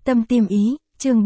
Tâm Tim Ý, chương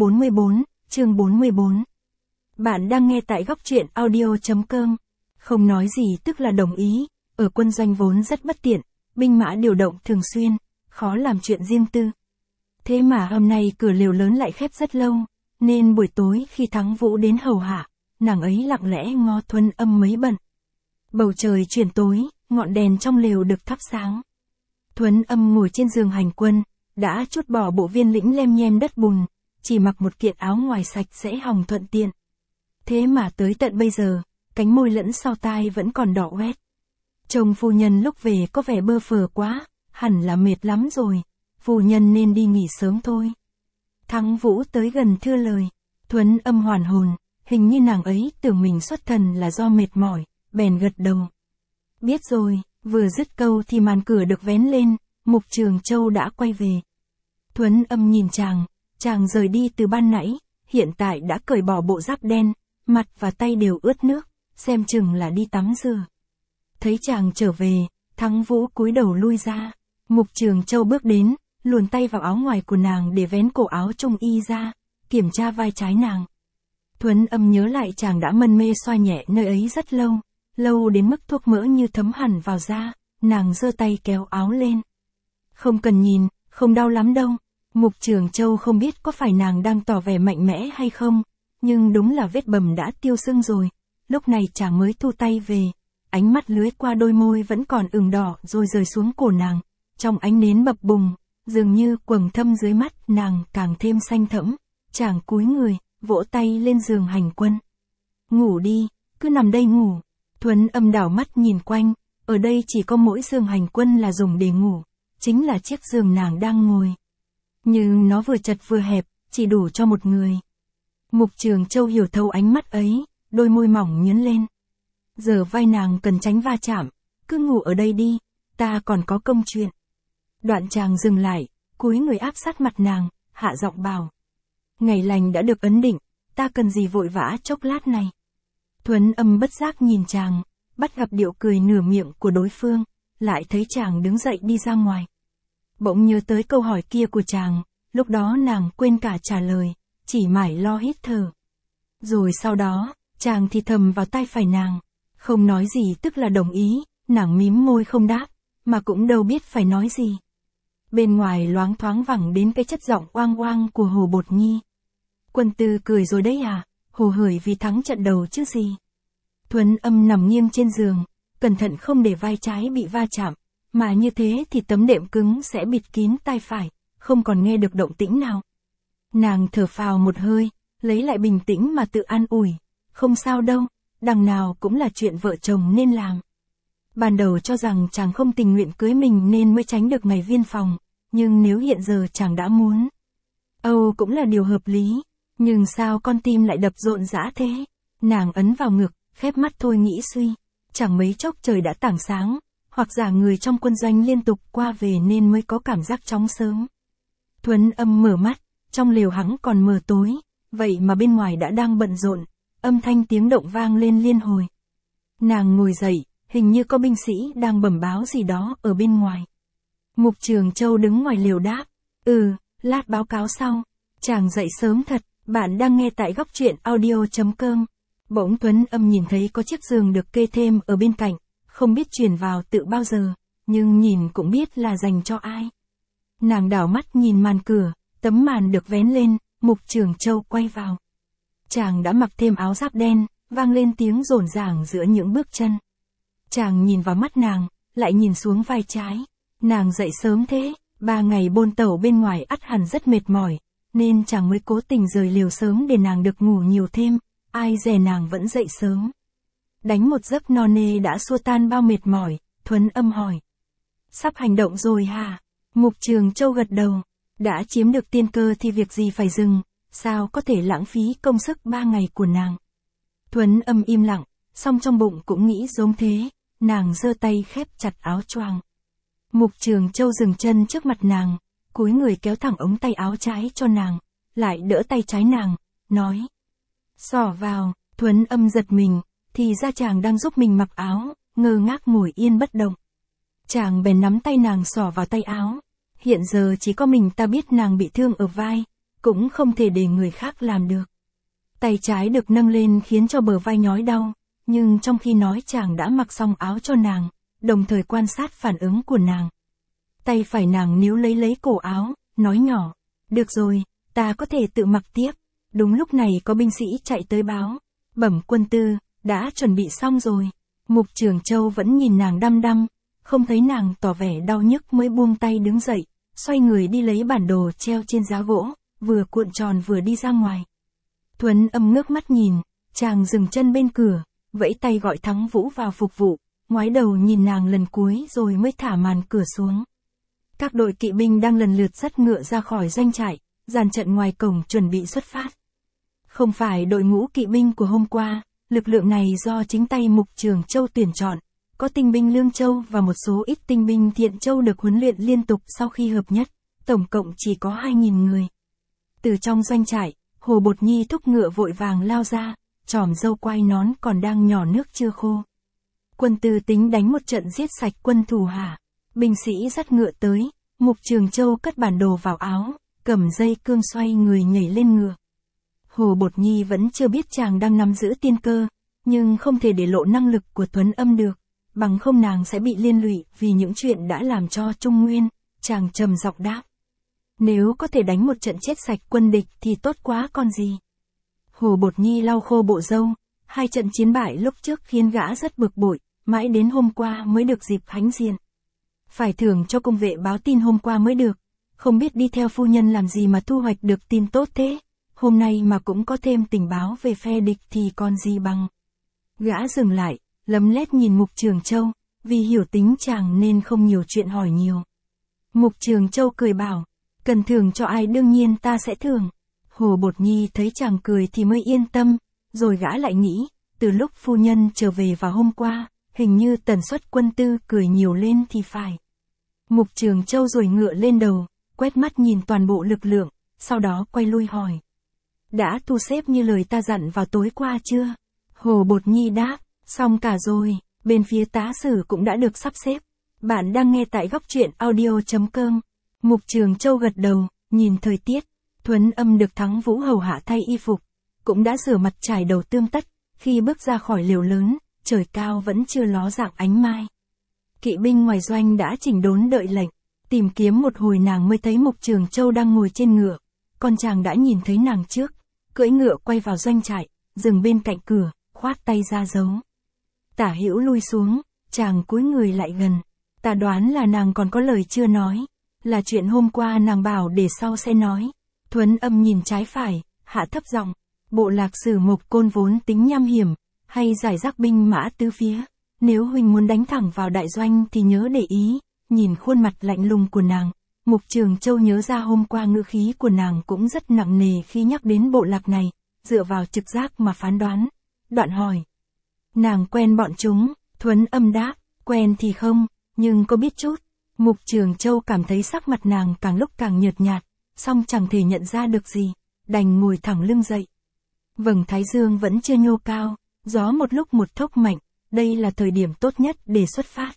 44. Bạn đang nghe tại góc truyện audio.com. Không nói gì tức là đồng ý, ở quân doanh vốn rất bất tiện, binh mã điều động thường xuyên, khó làm chuyện riêng tư. Thế mà hôm nay cửa lều lớn lại khép rất lâu, nên buổi tối khi Thắng Vũ đến hầu hạ, nàng ấy lặng lẽ ngó Thuấn Âm mấy bận. Bầu trời chuyển tối, ngọn đèn trong lều được thắp sáng. Thuấn Âm ngồi trên giường hành quân, đã trút bỏ bộ viên lĩnh lem nhem đất bùn, chỉ mặc một kiện áo ngoài sạch sẽ hòng thuận tiện. Thế mà tới tận bây giờ, cánh môi lẫn sau tai vẫn còn đỏ hoét. Chồng phu nhân lúc về có vẻ bơ phờ quá, hẳn là mệt lắm rồi, phu nhân nên đi nghỉ sớm thôi. Thắng Vũ tới gần thưa lời, Thuấn Âm hoàn hồn, hình như nàng ấy tưởng mình xuất thần là do mệt mỏi, bèn gật đầu. Biết rồi, vừa dứt câu thì màn cửa được vén lên, Mục Trường Châu đã quay về. Thuấn Âm nhìn chàng rời đi từ ban nãy, hiện tại đã cởi bỏ bộ giáp đen, mặt và tay đều ướt nước, xem chừng là đi tắm rửa. Thấy chàng trở về, Thắng Vũ cúi đầu lui ra, Mục Trường Châu bước đến, luồn tay vào áo ngoài của nàng để vén cổ áo trung y ra, kiểm tra vai trái nàng. Thuấn Âm nhớ lại chàng đã mân mê xoa nhẹ nơi ấy rất lâu đến mức thuốc mỡ như thấm hẳn vào da, nàng giơ tay kéo áo lên. Không cần nhìn, không đau lắm đâu. Mục Trường Châu không biết có phải nàng đang tỏ vẻ mạnh mẽ hay không, nhưng đúng là vết bầm đã tiêu sưng rồi. Lúc này chàng mới thu tay về, ánh mắt lướt qua đôi môi vẫn còn ửng đỏ rồi rời xuống cổ nàng, trong ánh nến bập bùng, dường như quầng thâm dưới mắt nàng càng thêm xanh thẫm. Chàng cúi người, vỗ tay lên giường hành quân. Ngủ đi, cứ nằm đây ngủ. Thuấn Âm đảo mắt nhìn quanh, ở đây chỉ có mỗi giường hành quân là dùng để ngủ, chính là chiếc giường nàng đang ngồi. Nhưng nó vừa chật vừa hẹp, chỉ đủ cho một người. Mục Trường Châu hiểu thấu ánh mắt ấy, đôi môi mỏng nhếch lên. Giờ vai nàng cần tránh va chạm, cứ ngủ ở đây đi, ta còn có công chuyện. Đoạn chàng dừng lại, cúi người áp sát mặt nàng, hạ giọng bảo. Ngày lành đã được ấn định, ta cần gì vội vã chốc lát này. Thuấn Âm bất giác nhìn chàng, bắt gặp điệu cười nửa miệng của đối phương, lại thấy chàng đứng dậy đi ra ngoài. Bỗng nhớ tới câu hỏi kia của chàng, lúc đó nàng quên cả trả lời, chỉ mải lo hít thở. Rồi sau đó, chàng thì thầm vào tai phải nàng, không nói gì tức là đồng ý, nàng mím môi không đáp, mà cũng đâu biết phải nói gì. Bên ngoài loáng thoáng vẳng đến cái chất giọng oang oang của Hồ Bột Nhi. Quân tư cười rồi đấy à, hồ hởi vì thắng trận đầu chứ gì. Thuấn Âm nằm nghiêng trên giường, cẩn thận không để vai trái bị va chạm, mà như thế thì tấm đệm cứng sẽ bịt kín tai phải, không còn nghe được động tĩnh nào. Nàng thở phào một hơi, lấy lại bình tĩnh mà tự an ủi, không sao đâu, đằng nào cũng là chuyện vợ chồng nên làm. Ban đầu cho rằng chàng không tình nguyện cưới mình nên mới tránh được ngày viên phòng, nhưng nếu hiện giờ chàng đã muốn, cũng là điều hợp lý, nhưng sao con tim lại đập rộn rã thế? Nàng ấn vào ngực, khép mắt thôi nghĩ suy, chẳng mấy chốc trời đã tảng sáng, hoặc giả người trong quân doanh liên tục qua về nên mới có cảm giác chóng sớm. Thuấn Âm mở mắt, trong lều hẵng còn mờ tối, vậy mà bên ngoài đã đang bận rộn, âm thanh tiếng động vang lên liên hồi. Nàng ngồi dậy, hình như có binh sĩ đang bẩm báo gì đó ở bên ngoài. Mục Trường Châu đứng ngoài lều đáp, lát báo cáo sau. Chàng dậy sớm thật, bạn đang nghe tại góc truyện audio.com. Bỗng Thuấn Âm nhìn thấy có chiếc giường được kê thêm ở bên cạnh, không biết chuyển vào tự bao giờ, nhưng nhìn cũng biết là dành cho ai. Nàng đảo mắt nhìn màn cửa, tấm màn được vén lên, Mục Trường Châu quay vào. Chàng đã mặc thêm áo giáp đen, vang lên tiếng rộn ràng giữa những bước chân. Chàng nhìn vào mắt nàng, lại nhìn xuống vai trái. Nàng dậy sớm thế, 3 ngày bôn tẩu bên ngoài ắt hẳn rất mệt mỏi, nên chàng mới cố tình rời lều sớm để nàng được ngủ nhiều thêm, ai dè nàng vẫn dậy sớm. Đánh một giấc no nê đã xua tan bao mệt mỏi, Thuấn Âm hỏi. Sắp hành động rồi hả? Mục Trường Châu gật đầu, đã chiếm được tiên cơ thì việc gì phải dừng, sao có thể lãng phí công sức 3 ngày của nàng. Thuấn Âm im lặng, song trong bụng cũng nghĩ giống thế, nàng giơ tay khép chặt áo choàng. Mục Trường Châu dừng chân trước mặt nàng, cúi người kéo thẳng ống tay áo trái cho nàng, lại đỡ tay trái nàng, nói. Xỏ vào. Thuấn Âm giật mình, thì ra chàng đang giúp mình mặc áo, ngơ ngác ngồi yên bất động. Chàng bèn nắm tay nàng xỏ vào tay áo. Hiện giờ chỉ có mình ta biết nàng bị thương ở vai, cũng không thể để người khác làm được. Tay trái được nâng lên khiến cho bờ vai nhói đau, nhưng trong khi nói chàng đã mặc xong áo cho nàng, đồng thời quan sát phản ứng của nàng. Tay phải nàng níu lấy cổ áo, nói nhỏ, được rồi, ta có thể tự mặc tiếp. Đúng lúc này có binh sĩ chạy tới báo, bẩm quân tư, đã chuẩn bị xong rồi. Mục Trường Châu vẫn nhìn nàng đăm đăm, không thấy nàng tỏ vẻ đau nhức mới buông tay đứng dậy, xoay người đi lấy bản đồ treo trên giá gỗ, vừa cuộn tròn vừa đi ra ngoài. Thuấn Âm ngước mắt nhìn, chàng dừng chân bên cửa, vẫy tay gọi Thắng Vũ vào phục vụ, ngoái đầu nhìn nàng lần cuối rồi mới thả màn cửa xuống. Các đội kỵ binh đang lần lượt dắt ngựa ra khỏi doanh trại, dàn trận ngoài cổng chuẩn bị xuất phát. Không phải đội ngũ kỵ binh của hôm qua, lực lượng này do chính tay Mục Trường Châu tuyển chọn, có tinh binh Lương Châu và một số ít tinh binh Thiện Châu được huấn luyện liên tục sau khi hợp nhất, tổng cộng chỉ có 2.000 người. Từ trong doanh trại, Hồ Bột Nhi thúc ngựa vội vàng lao ra, chòm râu quai nón còn đang nhỏ nước chưa khô. Quân tư tính đánh một trận giết sạch quân thủ hạ. Binh sĩ dắt ngựa tới, Mục Trường Châu cất bản đồ vào áo, cầm dây cương xoay người nhảy lên ngựa. Hồ Bột Nhi vẫn chưa biết chàng đang nắm giữ tiên cơ, nhưng không thể để lộ năng lực của Thuấn Âm được, bằng không nàng sẽ bị liên lụy vì những chuyện đã làm cho Trung Nguyên. Chàng trầm giọng đáp, nếu có thể đánh một trận chết sạch quân địch thì tốt quá còn gì. Hồ Bột Nhi lau khô bộ râu, 2 trận chiến bại lúc trước khiến gã rất bực bội, mãi đến hôm qua mới được dịp hãnh diện. Phải thưởng cho công vệ báo tin hôm qua mới được, không biết đi theo phu nhân làm gì mà thu hoạch được tin tốt thế, hôm nay mà cũng có thêm tình báo về phe địch thì còn gì bằng. Gã dừng lại, lấm lét nhìn Mục Trường Châu, vì hiểu tính chàng nên không nhiều chuyện hỏi nhiều. Mục Trường Châu cười bảo, cần thưởng cho ai đương nhiên ta sẽ thưởng. Hồ Bột Nhi thấy chàng cười thì mới yên tâm, rồi gã lại nghĩ, từ lúc phu nhân trở về vào hôm qua, hình như tần suất quân tư cười nhiều lên thì phải. Mục Trường Châu rồi ngựa lên đầu, quét mắt nhìn toàn bộ lực lượng, sau đó quay lui hỏi. Đã thu xếp như lời ta dặn vào tối qua chưa? Hồ Bột Nhi đáp, xong cả rồi, bên phía tá sử cũng đã được sắp xếp. Bạn đang nghe tại góc truyện audio.com. Mục Trường Châu gật đầu, nhìn thời tiết, Thuấn Âm được Thắng Vũ hầu hạ thay y phục, cũng đã rửa mặt trải đầu tươm tất, khi bước ra khỏi lều lớn, trời cao vẫn chưa ló dạng ánh mai. Kỵ binh ngoài doanh đã chỉnh đốn đợi lệnh, tìm kiếm một hồi nàng mới thấy Mục Trường Châu đang ngồi trên ngựa, con chàng đã nhìn thấy nàng trước, cưỡi ngựa quay vào doanh trại, dừng bên cạnh cửa, khoát tay ra dấu. Tả Hữu lui xuống, chàng cúi người lại gần, ta đoán là nàng còn có lời chưa nói, là chuyện hôm qua nàng bảo để sau sẽ nói. Thuấn Âm nhìn trái phải, hạ thấp giọng, bộ lạc Sử Mộc Côn vốn tính nham hiểm, hay giải rác binh mã tứ phía, nếu huynh muốn đánh thẳng vào đại doanh thì nhớ để ý. Nhìn khuôn mặt lạnh lùng của nàng, Mục Trường Châu nhớ ra hôm qua ngữ khí của nàng cũng rất nặng nề khi nhắc đến bộ lạc này, dựa vào trực giác mà phán đoán. Đoạn hỏi, nàng quen bọn chúng? Thuấn Âm đáp, quen thì không, nhưng có biết chút. Mục Trường Châu cảm thấy sắc mặt nàng càng lúc càng nhợt nhạt, song chẳng thể nhận ra được gì, đành ngồi thẳng lưng dậy. Vầng thái dương vẫn chưa nhô cao, gió một lúc một thốc mạnh, đây là thời điểm tốt nhất để xuất phát.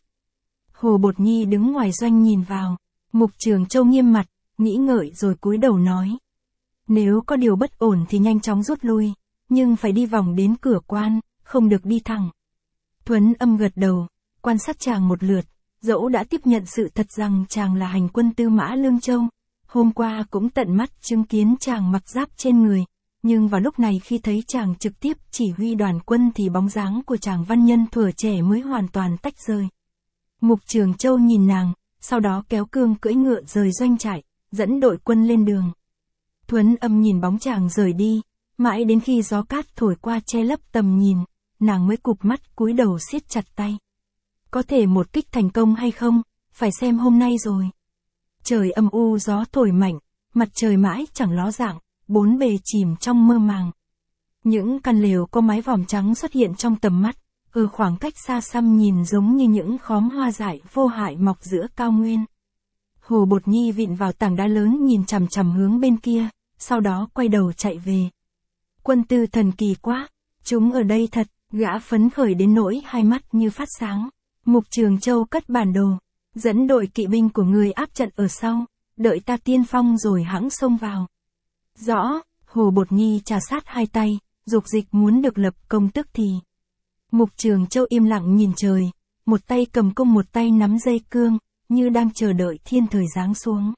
Hồ Bột Nhi đứng ngoài doanh nhìn vào, Mục Trường Châu nghiêm mặt, nghĩ ngợi rồi cúi đầu nói. Nếu có điều bất ổn thì nhanh chóng rút lui, nhưng phải đi vòng đến cửa quan, không được đi thẳng. Thuấn Âm gật đầu, quan sát chàng một lượt, dẫu đã tiếp nhận sự thật rằng chàng là hành quân Tư Mã Lương Châu, hôm qua cũng tận mắt chứng kiến chàng mặc giáp trên người, nhưng vào lúc này khi thấy chàng trực tiếp chỉ huy đoàn quân thì bóng dáng của chàng văn nhân thuở trẻ mới hoàn toàn tách rời. Mục Trường Châu nhìn nàng, sau đó kéo cương cưỡi ngựa rời doanh trại, dẫn đội quân lên đường. Thuấn Âm nhìn bóng chàng rời đi, mãi đến khi gió cát thổi qua che lấp tầm nhìn, nàng mới cụp mắt cúi đầu siết chặt tay. Có thể một kích thành công hay không, phải xem hôm nay rồi. Trời âm u gió thổi mạnh, mặt trời mãi chẳng ló dạng, bốn bề chìm trong mơ màng. Những căn lều có mái vòm trắng xuất hiện trong tầm mắt, ở khoảng cách xa xăm nhìn giống như những khóm hoa dại vô hại mọc giữa cao nguyên. Hồ Bột Nhi vịn vào tảng đá lớn nhìn chằm chằm hướng bên kia, sau đó quay đầu chạy về. Quân tư thần kỳ quá, chúng ở đây thật, gã phấn khởi đến nỗi hai mắt như phát sáng. Mục Trường Châu cất bản đồ, dẫn đội kỵ binh của người áp trận ở sau, đợi ta tiên phong rồi hãng xông vào. Rõ, Hồ Bột Nhi trà sát hai tay, dục dịch muốn được lập công tức thì. Mục Trường Châu im lặng nhìn trời, một tay cầm cung một tay nắm dây cương, như đang chờ đợi thiên thời giáng xuống.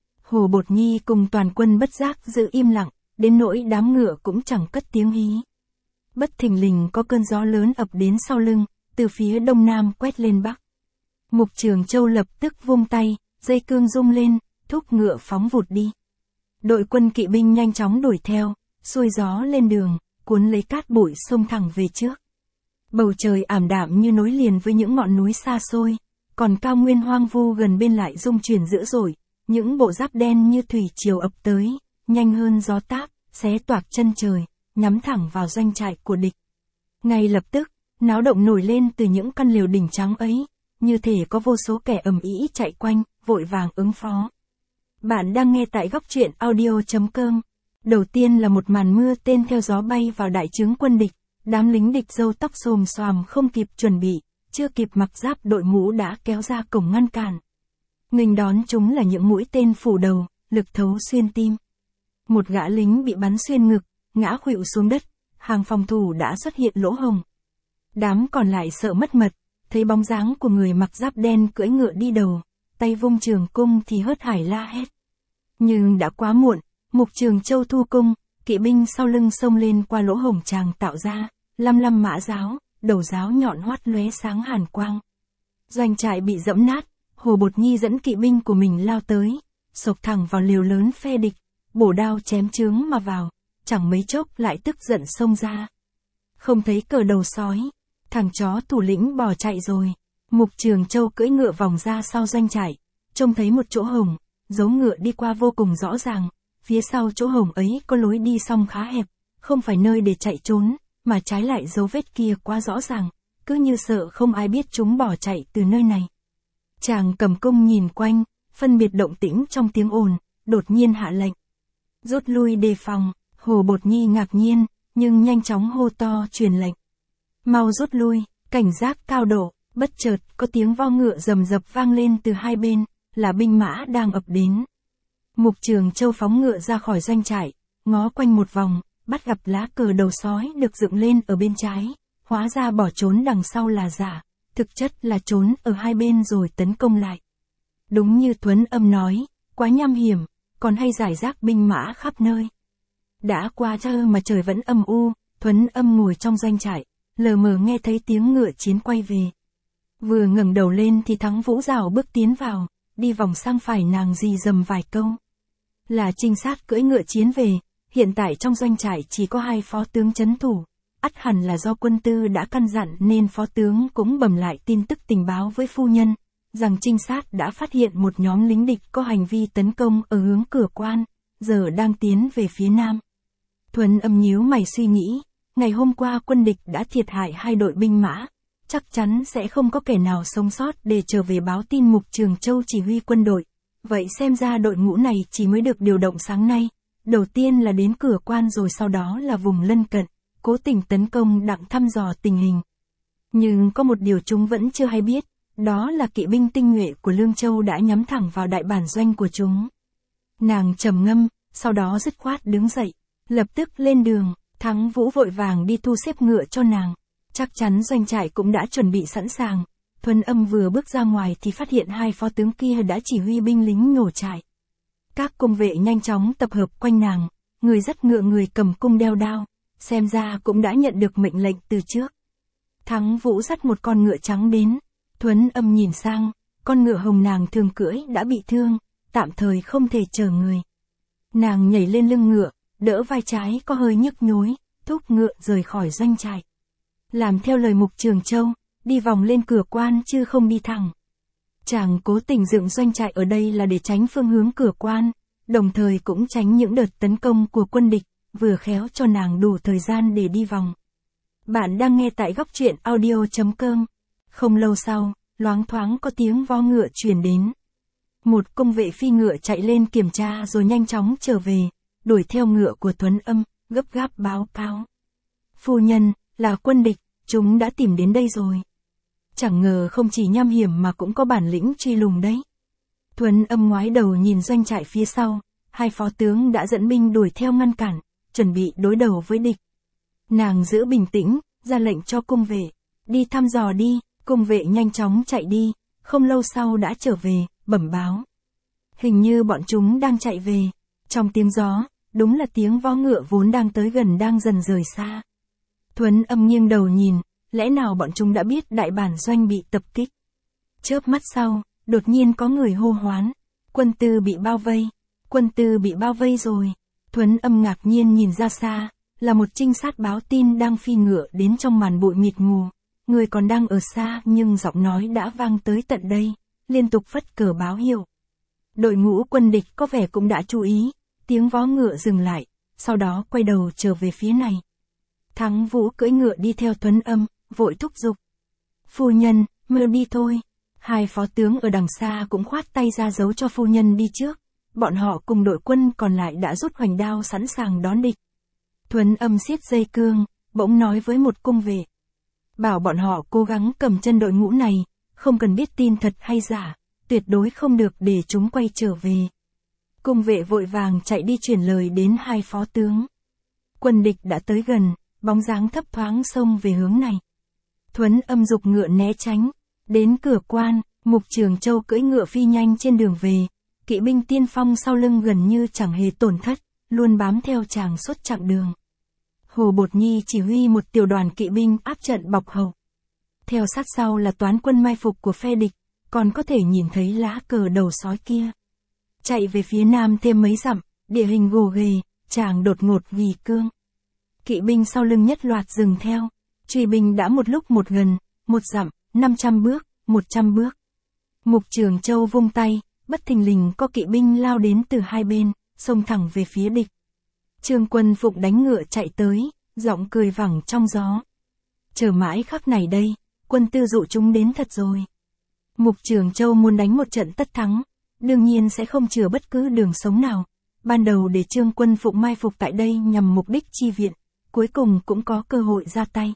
Hồ Bột Nhi cùng toàn quân bất giác giữ im lặng, đến nỗi đám ngựa cũng chẳng cất tiếng hí. Bất thình lình có cơn gió lớn ập đến sau lưng, từ phía đông nam quét lên bắc. Mục Trường Châu lập tức vung tay, dây cương rung lên, thúc ngựa phóng vụt đi. Đội quân kỵ binh nhanh chóng đuổi theo, xuôi gió lên đường, cuốn lấy cát bụi xông thẳng về trước. Bầu trời ảm đạm như nối liền với những ngọn núi xa xôi, còn cao nguyên hoang vu gần bên lại rung chuyển dữ dội, những bộ giáp đen như thủy triều ập tới, nhanh hơn gió táp, xé toạc chân trời, nhắm thẳng vào doanh trại của địch. Ngay lập tức, náo động nổi lên từ những căn lều đỉnh trắng ấy, như thể có vô số kẻ ầm ĩ chạy quanh, vội vàng ứng phó. Bạn đang nghe tại góc truyện audio.com. Đầu tiên là một màn mưa tên theo gió bay vào đại trướng quân địch, đám lính địch râu tóc xồm xoàm không kịp chuẩn bị, chưa kịp mặc giáp đội mũ đã kéo ra cổng ngăn cản. Nghênh đón chúng là những mũi tên phủ đầu, lực thấu xuyên tim. Một gã lính bị bắn xuyên ngực, ngã khuỵu xuống đất, hàng phòng thủ đã xuất hiện lỗ hổng. Đám còn lại sợ mất mật, thấy bóng dáng của người mặc giáp đen cưỡi ngựa đi đầu, tay vung trường cung thì hớt hải la hét. Nhưng đã quá muộn, Mục Trường Châu thu cung, kỵ binh sau lưng xông lên qua lỗ hổng chàng tạo ra, lăm mã giáo, đầu giáo nhọn hoắt lóe sáng hàn quang. Doanh trại bị dẫm nát, Hồ Bột Nhi dẫn kỵ binh của mình lao tới, xộc thẳng vào lều lớn phe địch, bổ đao chém chướng mà vào, chẳng mấy chốc lại tức giận xông ra. Không thấy cờ đầu sói, thằng chó thủ lĩnh bỏ chạy rồi. Mục Trường Châu cưỡi ngựa vòng ra sau doanh trại, trông thấy một chỗ hổng, dấu ngựa đi qua vô cùng rõ ràng, phía sau chỗ hổng ấy có lối đi song khá hẹp, không phải nơi để chạy trốn, mà trái lại dấu vết kia quá rõ ràng, cứ như sợ không ai biết chúng bỏ chạy từ nơi này. Chàng cầm cung nhìn quanh, phân biệt động tĩnh trong tiếng ồn, đột nhiên hạ lệnh. Rút lui đề phòng. Hồ Bột Nhi ngạc nhiên, nhưng nhanh chóng hô to truyền lệnh. Mau rút lui, cảnh giác cao độ. Bất chợt có tiếng vo ngựa rầm rập vang lên từ hai bên, là binh mã đang ập đến. Mục Trường Châu phóng ngựa ra khỏi doanh trại, ngó quanh một vòng, bắt gặp lá cờ đầu sói được dựng lên ở bên trái, hóa ra bỏ trốn đằng sau là giả, thực chất là trốn ở hai bên rồi tấn công lại. Đúng như Thuấn Âm nói, quá nham hiểm, còn hay rải rác binh mã khắp nơi. Đã qua trưa mà trời vẫn âm u, Thuấn Âm ngồi trong doanh trại, lờ mờ nghe thấy tiếng ngựa chiến quay về. Vừa ngẩng đầu lên thì Thắng Vũ rảo bước tiến vào, đi vòng sang phải nàng rì rầm vài câu. Là trinh sát cưỡi ngựa chiến về, hiện tại trong doanh trại chỉ có 2 phó tướng trấn thủ, ắt hẳn là do quân tư đã căn dặn nên phó tướng cũng bẩm lại tin tức tình báo với phu nhân, rằng trinh sát đã phát hiện một nhóm lính địch có hành vi tấn công ở hướng cửa quan, giờ đang tiến về phía nam. Thuần Âm nhíu mày suy nghĩ, ngày hôm qua quân địch đã thiệt hại 2 đội binh mã, chắc chắn sẽ không có kẻ nào sống sót để trở về báo tin Mục Trường Châu chỉ huy quân đội. Vậy xem ra đội ngũ này chỉ mới được điều động sáng nay, đầu tiên là đến cửa quan rồi sau đó là vùng lân cận, cố tình tấn công đặng thăm dò tình hình. Nhưng có một điều chúng vẫn chưa hay biết, đó là kỵ binh tinh nhuệ của Lương Châu đã nhắm thẳng vào đại bản doanh của chúng. Nàng trầm ngâm, sau đó dứt khoát đứng dậy, lập tức lên đường. Thắng Vũ vội vàng đi thu xếp ngựa cho nàng. Chắc chắn doanh trại cũng đã chuẩn bị sẵn sàng. Thuần Âm vừa bước ra ngoài thì phát hiện 2 phó tướng kia đã chỉ huy binh lính nhổ trại. Các cung vệ nhanh chóng tập hợp quanh nàng, người dắt ngựa người cầm cung đeo đao, xem ra cũng đã nhận được mệnh lệnh từ trước. Thắng Vũ dắt một con ngựa trắng đến, Thuần Âm nhìn sang, con ngựa hồng nàng thường cưỡi đã bị thương, tạm thời không thể chở người. Nàng nhảy lên lưng ngựa, đỡ vai trái có hơi nhức nhối, thúc ngựa rời khỏi doanh trại. Làm theo lời Mục Trường Châu, đi vòng lên cửa quan chứ không đi thẳng. Chàng cố tình dựng doanh trại ở đây là để tránh phương hướng cửa quan, đồng thời cũng tránh những đợt tấn công của quân địch, vừa khéo cho nàng đủ thời gian để đi vòng. Bạn đang nghe tại góc truyện audio.com. Không lâu sau, loáng thoáng có tiếng vo ngựa truyền đến. Một cung vệ phi ngựa chạy lên kiểm tra rồi nhanh chóng trở về, đuổi theo ngựa của Thuần Âm, gấp gáp báo cáo. Phu nhân, là quân địch, chúng đã tìm đến đây rồi. Chẳng ngờ không chỉ nham hiểm mà cũng có bản lĩnh truy lùng đấy. Thuần Âm ngoái đầu nhìn doanh trại phía sau, hai phó tướng đã dẫn binh đuổi theo ngăn cản, chuẩn bị đối đầu với địch. Nàng giữ bình tĩnh, ra lệnh cho cung vệ, đi thăm dò đi, cung vệ nhanh chóng chạy đi, không lâu sau đã trở về, bẩm báo. Hình như bọn chúng đang chạy về, trong tiếng gió, đúng là tiếng vó ngựa vốn đang tới gần đang dần rời xa. Thuấn Âm nghiêng đầu nhìn, lẽ nào bọn chúng đã biết đại bản doanh bị tập kích. Chớp mắt sau, đột nhiên có người hô hoán, quân tư bị bao vây, quân tư bị bao vây rồi. Thuấn Âm ngạc nhiên nhìn ra xa, là một trinh sát báo tin đang phi ngựa đến trong màn bụi mịt mù. Người còn đang ở xa nhưng giọng nói đã vang tới tận đây, liên tục phất cờ báo hiệu. Đội ngũ quân địch có vẻ cũng đã chú ý, tiếng vó ngựa dừng lại, sau đó quay đầu trở về phía này. Thắng Vũ cưỡi ngựa đi theo Thuấn Âm, vội thúc giục. Phu nhân, mau đi thôi. Hai phó tướng ở đằng xa cũng khoát tay ra dấu cho phu nhân đi trước. Bọn họ cùng đội quân còn lại đã rút hoành đao sẵn sàng đón địch. Thuấn Âm siết dây cương, bỗng nói với một cung vệ. Bảo bọn họ cố gắng cầm chân đội ngũ này, không cần biết tin thật hay giả, tuyệt đối không được để chúng quay trở về. Cung vệ vội vàng chạy đi truyền lời đến hai phó tướng. Quân địch đã tới gần, bóng dáng thấp thoáng xông về hướng này. Thuấn Âm giục ngựa né tránh, đến cửa quan, Mục Trường Châu cưỡi ngựa phi nhanh trên đường về, kỵ binh tiên phong sau lưng gần như chẳng hề tổn thất, luôn bám theo chàng suốt chặng đường. Hồ Bột Nhi chỉ huy một tiểu đoàn kỵ binh áp trận bọc hậu. Theo sát sau là toán quân mai phục của phe địch, còn có thể nhìn thấy lá cờ đầu sói kia. Chạy về phía nam thêm mấy dặm, địa hình gồ ghề, chàng đột ngột ghi cương. Kỵ binh sau lưng nhất loạt dừng theo, truy binh đã một lúc một gần, 1 dặm, 500 bước, 100 bước. Mục Trường Châu vung tay, bất thình lình có kỵ binh lao đến từ hai bên, xông thẳng về phía địch. Trương Quân Phụng đánh ngựa chạy tới, giọng cười vẳng trong gió. Chờ mãi khắc này đây, quân tư dụ chúng đến thật rồi. Mục Trường Châu muốn đánh một trận tất thắng, đương nhiên sẽ không chừa bất cứ đường sống nào. Ban đầu để Trương Quân Phụng mai phục tại đây nhằm mục đích chi viện, cuối cùng cũng có cơ hội ra tay.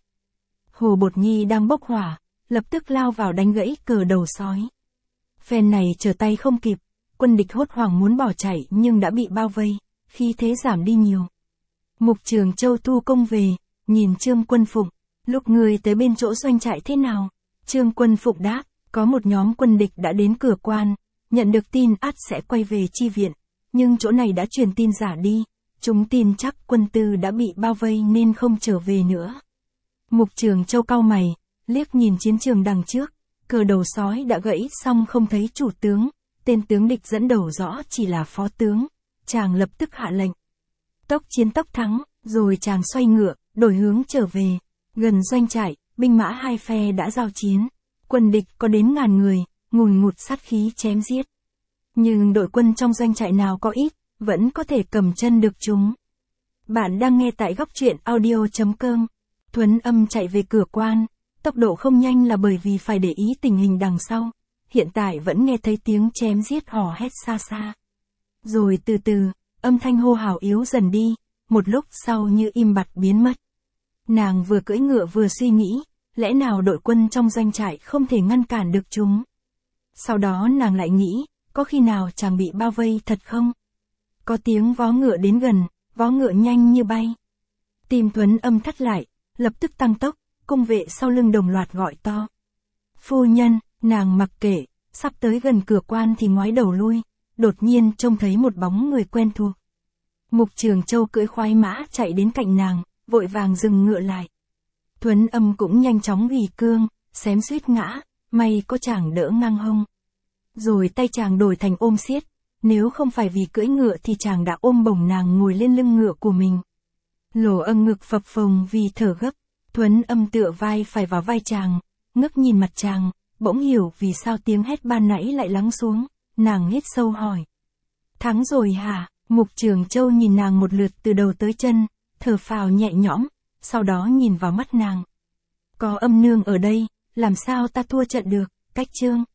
Hồ Bột Nhi đang bốc hỏa, lập tức lao vào đánh gãy cờ đầu sói. Phen này trở tay không kịp, quân địch hốt hoảng muốn bỏ chạy nhưng đã bị bao vây, khí thế giảm đi nhiều. Mục Trường Châu thu công về, nhìn Trương Quân Phụng, lúc người tới bên chỗ doanh trại thế nào? Trương Quân Phụng đáp, có một nhóm quân địch đã đến cửa quan, nhận được tin ắt sẽ quay về chi viện, nhưng chỗ này đã truyền tin giả đi, chúng tin chắc quân tư đã bị bao vây nên không trở về nữa. Mục Trường Châu cau mày, liếc nhìn chiến trường đằng trước, cờ đầu sói đã gãy xong không thấy chủ tướng, tên tướng địch dẫn đầu rõ chỉ là phó tướng, chàng lập tức hạ lệnh. Tốc chiến tốc thắng, rồi chàng xoay ngựa, đổi hướng trở về, gần doanh trại, binh mã hai phe đã giao chiến, quân địch có đến ngàn người, ngùn ngụt sát khí chém giết. Nhưng đội quân trong doanh trại nào có ít, vẫn có thể cầm chân được chúng. Bạn đang nghe tại góc truyện audio.com. Thuấn Âm chạy về cửa quan, tốc độ không nhanh là bởi vì phải để ý tình hình đằng sau, hiện tại vẫn nghe thấy tiếng chém giết hò hét xa xa. Rồi từ từ, âm thanh hô hào yếu dần đi, một lúc sau như im bặt biến mất. Nàng vừa cưỡi ngựa vừa suy nghĩ, lẽ nào đội quân trong doanh trại không thể ngăn cản được chúng. Sau đó nàng lại nghĩ, có khi nào chàng bị bao vây thật không? Có tiếng vó ngựa đến gần, vó ngựa nhanh như bay. Tim Thuấn Âm thắt lại, lập tức tăng tốc, cung vệ sau lưng đồng loạt gọi to. Phu nhân, nàng mặc kệ, sắp tới gần cửa quan thì ngoái đầu lui, đột nhiên trông thấy một bóng người quen thuộc. Mục Trường Châu cưỡi khoái mã chạy đến cạnh nàng, vội vàng dừng ngựa lại. Thuấn Âm cũng nhanh chóng gỉ cương, xém suýt ngã, may có chàng đỡ ngang hông. Rồi tay chàng đổi thành ôm siết, nếu không phải vì cưỡi ngựa thì chàng đã ôm bổng nàng ngồi lên lưng ngựa của mình. Lỗ âng ngực phập phồng vì thở gấp, Thuấn Âm tựa vai phải vào vai chàng, ngước nhìn mặt chàng, bỗng hiểu vì sao tiếng hét ban nãy lại lắng xuống, nàng hít sâu hỏi. Thắng rồi hả? Mục Trường Châu nhìn nàng một lượt từ đầu tới chân, thở phào nhẹ nhõm, sau đó nhìn vào mắt nàng. Có Âm nương ở đây, làm sao ta thua trận được, Cách Trương.